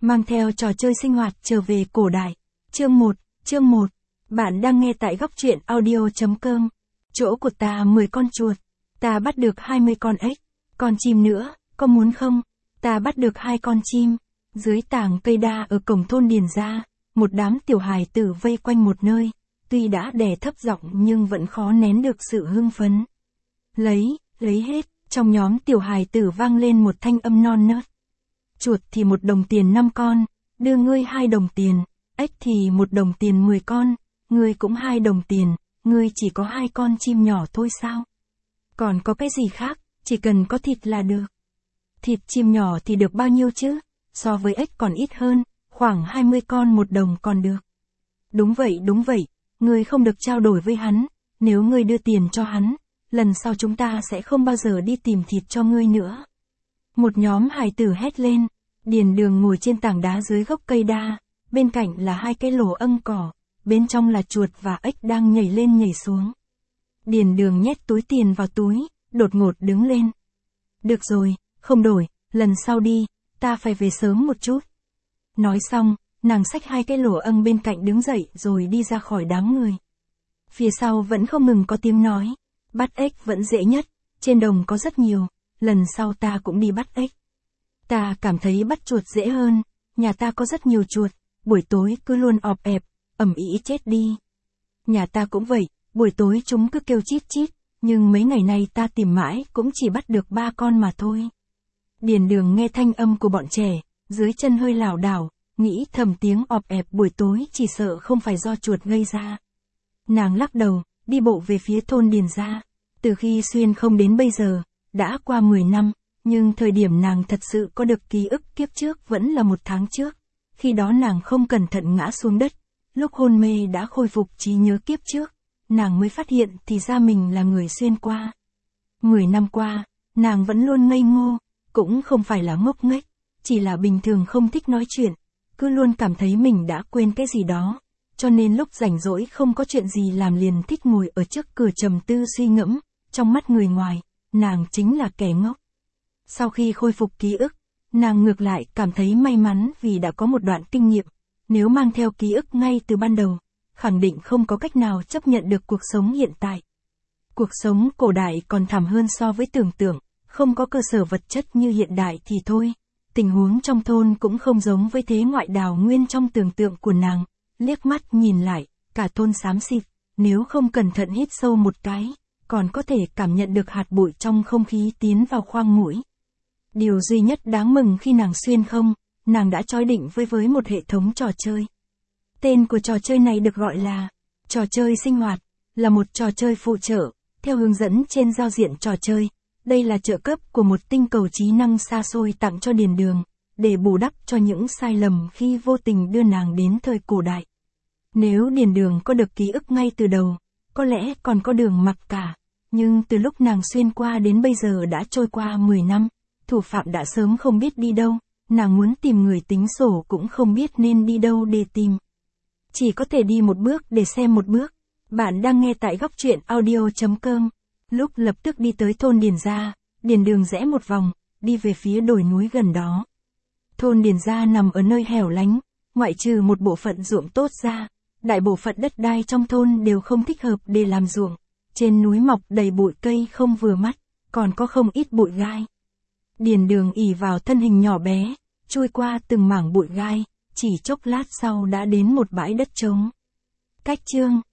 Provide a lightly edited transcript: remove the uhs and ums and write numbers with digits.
mang theo trò chơi sinh hoạt trở về cổ đại. Chương 1. Bạn đang nghe tại góc truyện audio.com. Chỗ của ta 10 con chuột. Ta bắt được 20 con ếch. Con chim nữa, có muốn không? Ta bắt được 2 con chim. Dưới tảng cây đa ở cổng thôn Điền gia, một đám tiểu hài tử vây quanh một nơi. Tuy đã đè thấp giọng nhưng vẫn khó nén được sự hưng phấn. Lấy hết, trong nhóm tiểu hài tử vang lên một thanh âm non nớt. Chuột thì 1 đồng tiền 5 con, đưa ngươi 2 đồng tiền, ếch thì 1 đồng tiền 10 con, ngươi cũng 2 đồng tiền, ngươi chỉ có 2 con chim nhỏ thôi sao? Còn có cái gì khác, chỉ cần có thịt là được. Thịt chim nhỏ thì được bao nhiêu chứ? So với ếch còn ít hơn, khoảng 20 con 1 đồng còn được. Đúng vậy, ngươi không được trao đổi với hắn, nếu ngươi đưa tiền cho hắn, lần sau chúng ta sẽ không bao giờ đi tìm thịt cho ngươi nữa. Một nhóm hài tử hét lên, Điền Đường ngồi trên tảng đá dưới gốc cây đa, bên cạnh là 2 cái lỗ âng cỏ, bên trong là chuột và ếch đang nhảy lên nhảy xuống. Điền Đường nhét túi tiền vào túi, đột ngột đứng lên. Được rồi, không đổi, lần sau đi, ta phải về sớm một chút. Nói xong, nàng xách 2 cái lỗ âng bên cạnh đứng dậy rồi đi ra khỏi đám người. Phía sau vẫn không ngừng có tiếng nói, bắt ếch vẫn dễ nhất, trên đồng có rất nhiều, lần sau ta cũng đi bắt ếch. Ta cảm thấy bắt chuột dễ hơn, nhà ta có rất nhiều chuột, buổi tối cứ luôn ọp ẹp, ầm ĩ chết đi. Nhà ta cũng vậy, buổi tối chúng cứ kêu chít chít, nhưng mấy ngày nay ta tìm mãi cũng chỉ bắt được 3 con mà thôi. Điền Đường nghe thanh âm của bọn trẻ, dưới chân hơi lảo đảo, nghĩ thầm tiếng ọp ẹp buổi tối chỉ sợ không phải do chuột gây ra. Nàng lắc đầu, đi bộ về phía thôn Điền gia. Từ khi xuyên không đến bây giờ, đã qua 10 năm, nhưng thời điểm nàng thật sự có được ký ức kiếp trước vẫn là 1 tháng trước. Khi đó nàng không cẩn thận ngã xuống đất, lúc hôn mê đã khôi phục trí nhớ kiếp trước, nàng mới phát hiện thì ra mình là người xuyên qua. 10 năm qua, nàng vẫn luôn ngây ngô, cũng không phải là ngốc nghếch, chỉ là bình thường không thích nói chuyện, cứ luôn cảm thấy mình đã quên cái gì đó, cho nên lúc rảnh rỗi không có chuyện gì làm liền thích ngồi ở trước cửa trầm tư suy ngẫm, trong mắt người ngoài, nàng chính là kẻ ngốc. Sau khi khôi phục ký ức, nàng ngược lại cảm thấy may mắn vì đã có một đoạn kinh nghiệm, nếu mang theo ký ức ngay từ ban đầu, khẳng định không có cách nào chấp nhận được cuộc sống hiện tại. Cuộc sống cổ đại còn thảm hơn so với tưởng tượng, không có cơ sở vật chất như hiện đại thì thôi. Tình huống trong thôn cũng không giống với thế ngoại đào nguyên trong tưởng tượng của nàng, liếc mắt nhìn lại, cả thôn xám xịt, nếu không cẩn thận hít sâu một cái, còn có thể cảm nhận được hạt bụi trong không khí tiến vào khoang mũi. Điều duy nhất đáng mừng khi nàng xuyên không, nàng đã chói định với một hệ thống trò chơi. Tên của trò chơi này được gọi là trò chơi sinh hoạt, là một trò chơi phụ trợ, theo hướng dẫn trên giao diện trò chơi. Đây là trợ cấp của một tinh cầu trí năng xa xôi tặng cho Điền Đường, để bù đắp cho những sai lầm khi vô tình đưa nàng đến thời cổ đại. Nếu Điền Đường có được ký ức ngay từ đầu, có lẽ còn có đường mặc cả, nhưng từ lúc nàng xuyên qua đến bây giờ đã trôi qua 10 năm, thủ phạm đã sớm không biết đi đâu, nàng muốn tìm người tính sổ cũng không biết nên đi đâu để tìm. Chỉ có thể đi một bước để xem một bước. Bạn đang nghe tại góc truyện audio.com. Lúc lập tức đi tới thôn Điền gia, Điền Đường rẽ một vòng, đi về phía đồi núi gần đó. Thôn Điền gia nằm ở nơi hẻo lánh, ngoại trừ một bộ phận ruộng tốt ra, đại bộ phận đất đai trong thôn đều không thích hợp để làm ruộng. Trên núi mọc đầy bụi cây không vừa mắt, còn có không ít bụi gai. Điền Đường ỷ vào thân hình nhỏ bé, chui qua từng mảng bụi gai, chỉ chốc lát sau đã đến một bãi đất trống. Cách chương